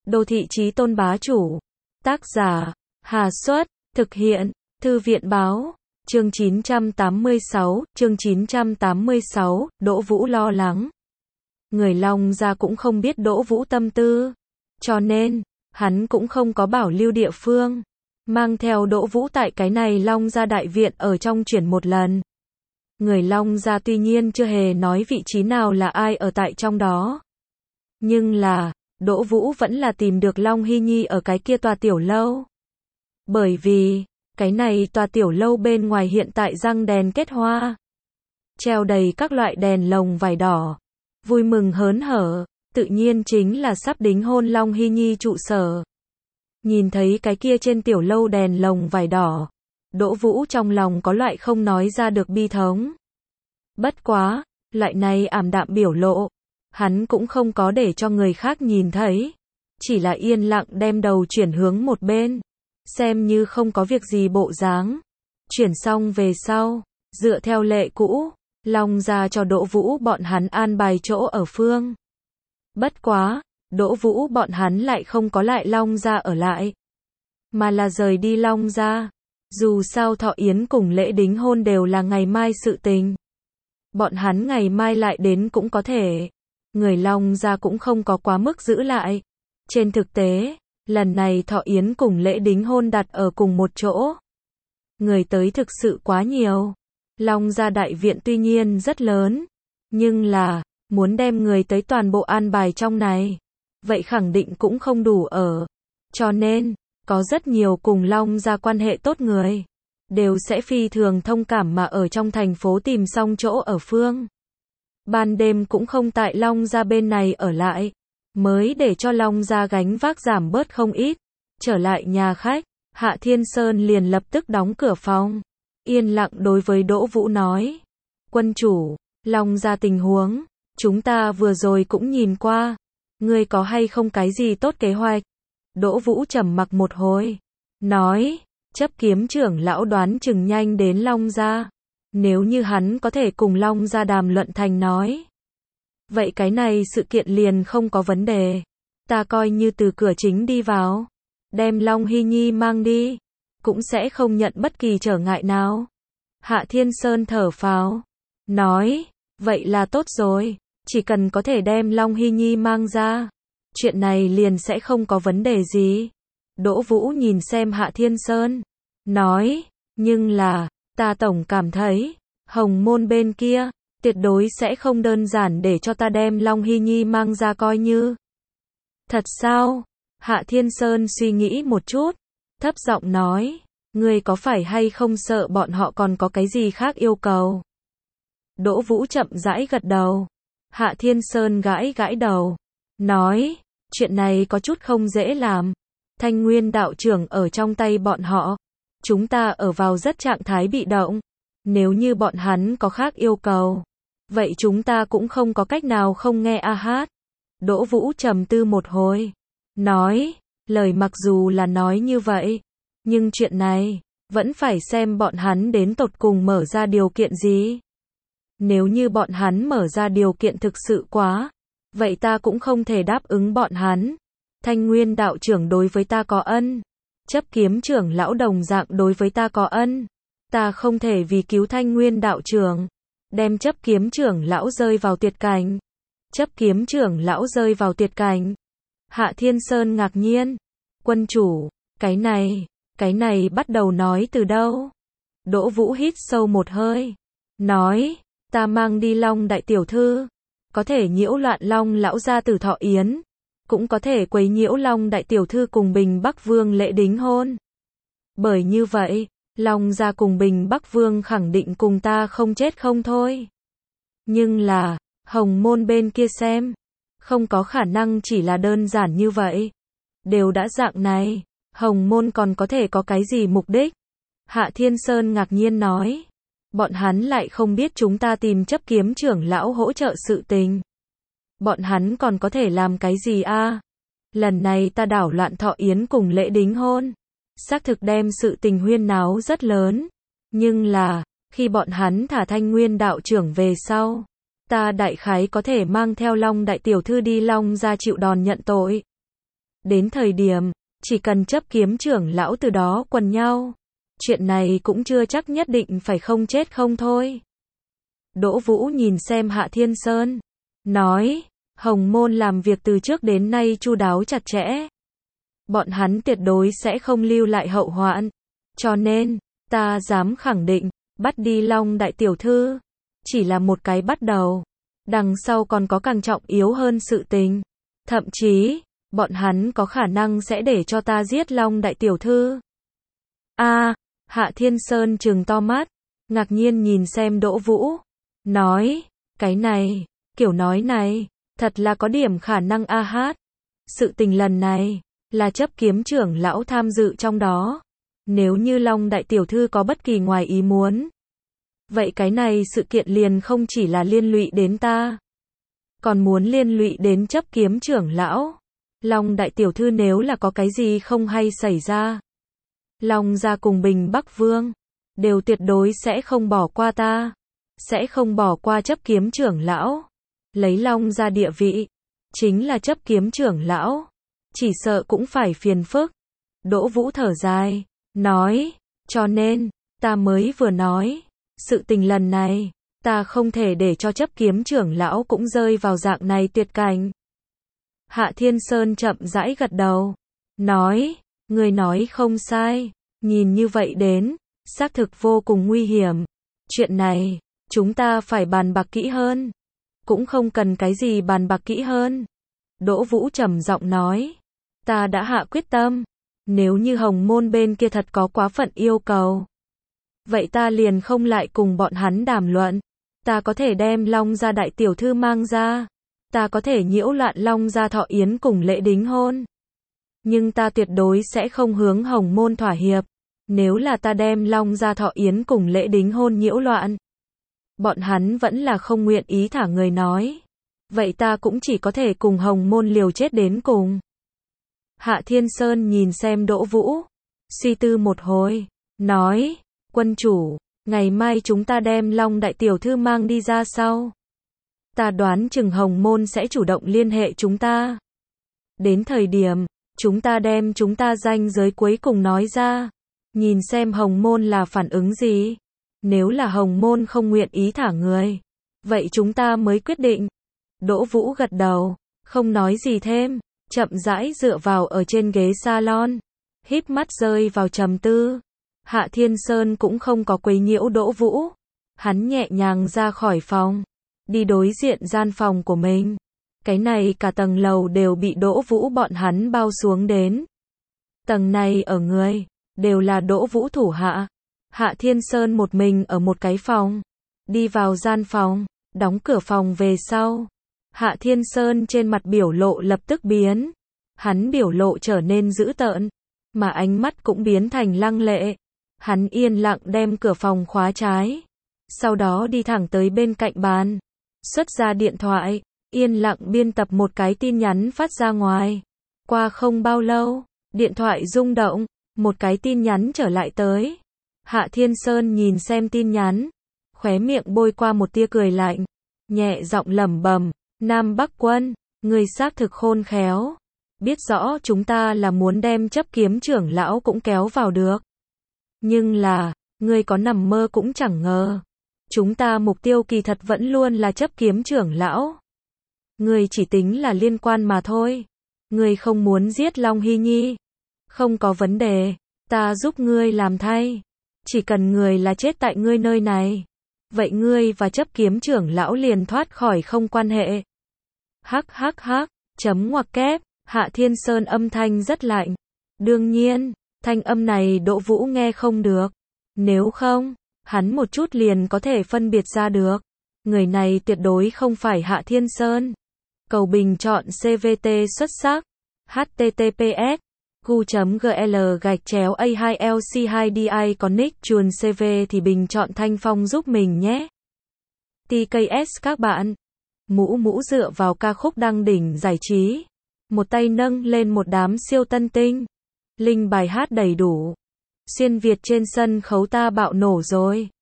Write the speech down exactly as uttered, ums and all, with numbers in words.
Đô thị chí tôn bá chủ. Tác giả, Hà Xuất, thực hiện, Thư viện báo, chương chín trăm tám mươi sáu, chương chín trăm tám mươi sáu, Đỗ Vũ lo lắng. Người Long gia cũng không biết Đỗ Vũ tâm tư, cho nên, hắn cũng không có bảo lưu địa phương, mang theo Đỗ Vũ tại cái này Long gia đại viện ở trong chuyển một lần. Người Long gia tuy nhiên chưa hề nói vị trí nào là ai ở tại trong đó. Nhưng là, Đỗ Vũ vẫn là tìm được Long Hy Nhi ở cái kia tòa tiểu lâu. Bởi vì, cái này tòa tiểu lâu bên ngoài hiện tại răng đèn kết hoa. Treo đầy các loại đèn lồng vải đỏ. Vui mừng hớn hở, tự nhiên chính là sắp đính hôn Long Hy Nhi trụ sở. Nhìn thấy cái kia trên tiểu lâu đèn lồng vải đỏ, Đỗ Vũ trong lòng có loại không nói ra được bi thống. Bất quá, loại này ảm đạm biểu lộ, hắn cũng không có để cho người khác nhìn thấy, chỉ là yên lặng đem đầu chuyển hướng một bên, xem như không có việc gì bộ dáng. Chuyển xong về sau, dựa theo lệ cũ, Long gia cho Đỗ Vũ bọn hắn an bài chỗ ở phương. Bất quá, Đỗ Vũ bọn hắn lại không có lại Long gia ở lại, mà là rời đi Long gia. Dù sao thọ yến cùng lễ đính hôn đều là ngày mai sự tình. Bọn hắn ngày mai lại đến cũng có thể. Người Long gia cũng không có quá mức giữ lại. Trên thực tế, lần này thọ yến cùng lễ đính hôn đặt ở cùng một chỗ. Người tới thực sự quá nhiều. Long gia đại viện tuy nhiên rất lớn, nhưng là, muốn đem người tới toàn bộ an bài trong này, vậy khẳng định cũng không đủ ở. Cho nên, có rất nhiều cùng Long gia quan hệ tốt người, đều sẽ phi thường thông cảm mà ở trong thành phố tìm xong chỗ ở phương. Ban đêm cũng không tại Long gia bên này ở lại, mới để cho Long gia gánh vác giảm bớt không ít. Trở lại nhà khách, Hạ Thiên Sơn liền lập tức đóng cửa phòng, yên lặng đối với Đỗ Vũ nói: "Quân chủ, Long gia tình huống, chúng ta vừa rồi cũng nhìn qua, ngươi có hay không cái gì tốt kế hoạch?" Đỗ Vũ trầm mặc một hồi, nói: "Chấp kiếm trưởng lão đoán chừng nhanh đến Long gia, nếu như hắn có thể cùng Long gia đàm luận thành nói, vậy cái này sự kiện liền không có vấn đề. Ta coi như từ cửa chính đi vào, đem Long Hy Nhi mang đi, cũng sẽ không nhận bất kỳ trở ngại nào." Hạ Thiên Sơn thở phào, nói: "Vậy là tốt rồi, chỉ cần có thể đem Long Hy Nhi mang ra, chuyện này liền sẽ không có vấn đề gì." Đỗ Vũ nhìn xem Hạ Thiên Sơn, nói: "Nhưng là, ta tổng cảm thấy, Hồng Môn bên kia, tuyệt đối sẽ không đơn giản để cho ta đem Long Hy Nhi mang ra coi như." "Thật sao?" Hạ Thiên Sơn suy nghĩ một chút, thấp giọng nói: "Ngươi có phải hay không sợ bọn họ còn có cái gì khác yêu cầu?" Đỗ Vũ chậm rãi gật đầu. Hạ Thiên Sơn gãi gãi đầu, nói: "Chuyện này có chút không dễ làm. Thanh Nguyên đạo trưởng ở trong tay bọn họ, chúng ta ở vào rất trạng thái bị động. Nếu như bọn hắn có khác yêu cầu, vậy chúng ta cũng không có cách nào không nghe a hát." Đỗ Vũ trầm tư một hồi, nói: "Lời mặc dù là nói như vậy, nhưng chuyện này, vẫn phải xem bọn hắn đến tột cùng mở ra điều kiện gì. Nếu như bọn hắn mở ra điều kiện thực sự quá, vậy ta cũng không thể đáp ứng bọn hắn. Thanh Nguyên đạo trưởng đối với ta có ân, chấp kiếm trưởng lão đồng dạng đối với ta có ân. Ta không thể vì cứu Thanh Nguyên đạo trưởng, đem chấp kiếm trưởng lão rơi vào tuyệt cảnh." Chấp kiếm trưởng lão rơi vào tuyệt cảnh. Hạ Thiên Sơn ngạc nhiên: "Quân chủ, cái này, cái này bắt đầu nói từ đâu?" Đỗ Vũ hít sâu một hơi, nói: "Ta mang đi Long đại tiểu thư, có thể nhiễu loạn Long lão gia tử thọ yến, cũng có thể quấy nhiễu Long đại tiểu thư cùng Bình Bắc Vương lễ đính hôn. Bởi như vậy, Long gia cùng Bình Bắc Vương khẳng định cùng ta không chết không thôi. Nhưng là, Hồng Môn bên kia xem, không có khả năng chỉ là đơn giản như vậy. Đều đã dạng này, Hồng Môn còn có thể có cái gì mục đích?" Hạ Thiên Sơn ngạc nhiên nói: "Bọn hắn lại không biết chúng ta tìm chấp kiếm trưởng lão hỗ trợ sự tình. Bọn hắn còn có thể làm cái gì a? Lần này ta đảo loạn thọ yến cùng lễ đính hôn, xác thực đem sự tình huyên náo rất lớn. Nhưng là, khi bọn hắn thả Thanh Nguyên đạo trưởng về sau, ta đại khái có thể mang theo Long đại tiểu thư đi Long gia chịu đòn nhận tội. Đến thời điểm, chỉ cần chấp kiếm trưởng lão từ đó quần nhau. Chuyện này cũng chưa chắc nhất định phải không chết không thôi. Đỗ Vũ nhìn xem Hạ Thiên Sơn. Nói, Hồng Môn làm việc từ trước đến nay chu đáo chặt chẽ. Bọn hắn tuyệt đối sẽ không lưu lại hậu hoạn. Cho nên, ta dám khẳng định, bắt đi Long đại tiểu thư. Chỉ là một cái bắt đầu. Đằng sau còn có càng trọng yếu hơn sự tình. Thậm chí, bọn hắn có khả năng sẽ để cho ta giết Long đại tiểu thư. A, Hạ Thiên Sơn trừng to mắt, ngạc nhiên nhìn xem Đỗ Vũ. Nói, cái này, kiểu nói này, thật là có điểm khả năng a hát. Sự tình lần này, là chấp kiếm trưởng lão tham dự trong đó. Nếu như Long đại tiểu thư có bất kỳ ngoài ý muốn. Vậy cái này sự kiện liền không chỉ là liên lụy đến ta. Còn muốn liên lụy đến chấp kiếm trưởng lão. Long đại tiểu thư nếu là có cái gì không hay xảy ra. Long gia cùng Bình Bắc Vương. Đều tuyệt đối sẽ không bỏ qua ta. Sẽ không bỏ qua chấp kiếm trưởng lão. Lấy Long gia địa vị. Chính là chấp kiếm trưởng lão. Chỉ sợ cũng phải phiền phức. Đỗ Vũ thở dài. Nói. Cho nên, ta mới vừa nói. Sự tình lần này. Ta không thể để cho chấp kiếm trưởng lão cũng rơi vào dạng này tuyệt cảnh. Hạ Thiên Sơn chậm rãi gật đầu. Nói. Người nói không sai. Nhìn như vậy đến. Xác thực vô cùng nguy hiểm. Chuyện này. Chúng ta phải bàn bạc kỹ hơn. Cũng không cần cái gì bàn bạc kỹ hơn. Đỗ Vũ trầm giọng nói. Ta đã hạ quyết tâm. Nếu như Hồng Môn bên kia thật có quá phận yêu cầu. Vậy ta liền không lại cùng bọn hắn đàm luận. Ta có thể đem Long gia đại tiểu thư mang ra. Ta có thể nhiễu loạn Long gia thọ yến cùng lễ đính hôn. Nhưng ta tuyệt đối sẽ không hướng Hồng Môn thỏa hiệp. Nếu là ta đem Long gia thọ yến cùng lễ đính hôn nhiễu loạn. Bọn hắn vẫn là không nguyện ý thả người nói. Vậy ta cũng chỉ có thể cùng Hồng Môn liều chết đến cùng. Hạ Thiên Sơn nhìn xem Đỗ Vũ. Suy tư một hồi. Nói. Quân chủ. Ngày mai chúng ta đem Long đại tiểu thư mang đi ra sau. Ta đoán chừng Hồng Môn sẽ chủ động liên hệ chúng ta. Đến thời điểm. Chúng ta đem chúng ta ranh giới cuối cùng nói ra. Nhìn xem Hồng Môn là phản ứng gì. Nếu là Hồng Môn không nguyện ý thả người. Vậy chúng ta mới quyết định. Đỗ Vũ gật đầu. Không nói gì thêm. Chậm rãi dựa vào ở trên ghế salon. Híp mắt rơi vào trầm tư. Hạ Thiên Sơn cũng không có quấy nhiễu Đỗ Vũ. Hắn nhẹ nhàng ra khỏi phòng. Đi đối diện gian phòng của mình. Cái này cả tầng lầu đều bị Đỗ Vũ bọn hắn bao xuống đến. Tầng này ở người. Đều là Đỗ Vũ thủ hạ. Hạ Thiên Sơn một mình ở một cái phòng. Đi vào gian phòng. Đóng cửa phòng về sau. Hạ Thiên Sơn trên mặt biểu lộ lập tức biến. Hắn biểu lộ trở nên dữ tợn. Mà ánh mắt cũng biến thành lăng lệ. Hắn yên lặng đem cửa phòng khóa trái. Sau đó đi thẳng tới bên cạnh bàn. Xuất ra điện thoại. Yên lặng biên tập một cái tin nhắn phát ra ngoài. Qua không bao lâu. Điện thoại rung động. Một cái tin nhắn trở lại tới. Hạ Thiên Sơn nhìn xem tin nhắn. Khóe miệng bôi qua một tia cười lạnh. Nhẹ giọng lẩm bẩm. Nam Bắc Quân. Người xác thực khôn khéo. Biết rõ chúng ta là muốn đem chấp kiếm trưởng lão cũng kéo vào được. Nhưng là, ngươi có nằm mơ cũng chẳng ngờ. Chúng ta mục tiêu kỳ thật vẫn luôn là chấp kiếm trưởng lão. Ngươi chỉ tính là liên quan mà thôi. Ngươi không muốn giết Long Hy Nhi. Không có vấn đề. Ta giúp ngươi làm thay. Chỉ cần ngươi là chết tại ngươi nơi này. Vậy ngươi và chấp kiếm trưởng lão liền thoát khỏi không quan hệ. Hắc hắc hắc. Chấm ngoặc kép. Hạ Thiên Sơn âm thanh rất lạnh. Đương nhiên, thanh âm này Đỗ Vũ nghe không được. Nếu không, hắn một chút liền có thể phân biệt ra được. Người này tuyệt đối không phải Hạ Thiên Sơn. Cầu bình chọn xê vê tê xuất sắc. H T T P S gu.gl gạch chéo A hai L C hai D I Connect chuồn xê vê thì bình chọn Thanh Phong giúp mình nhé. tê ca ét các bạn. Mũ mũ dựa vào ca khúc đăng đỉnh giải trí. Một tay nâng lên một đám siêu tân tinh. Linh bài hát đầy đủ. Xuyên Việt trên sân khấu ta bạo nổ rồi.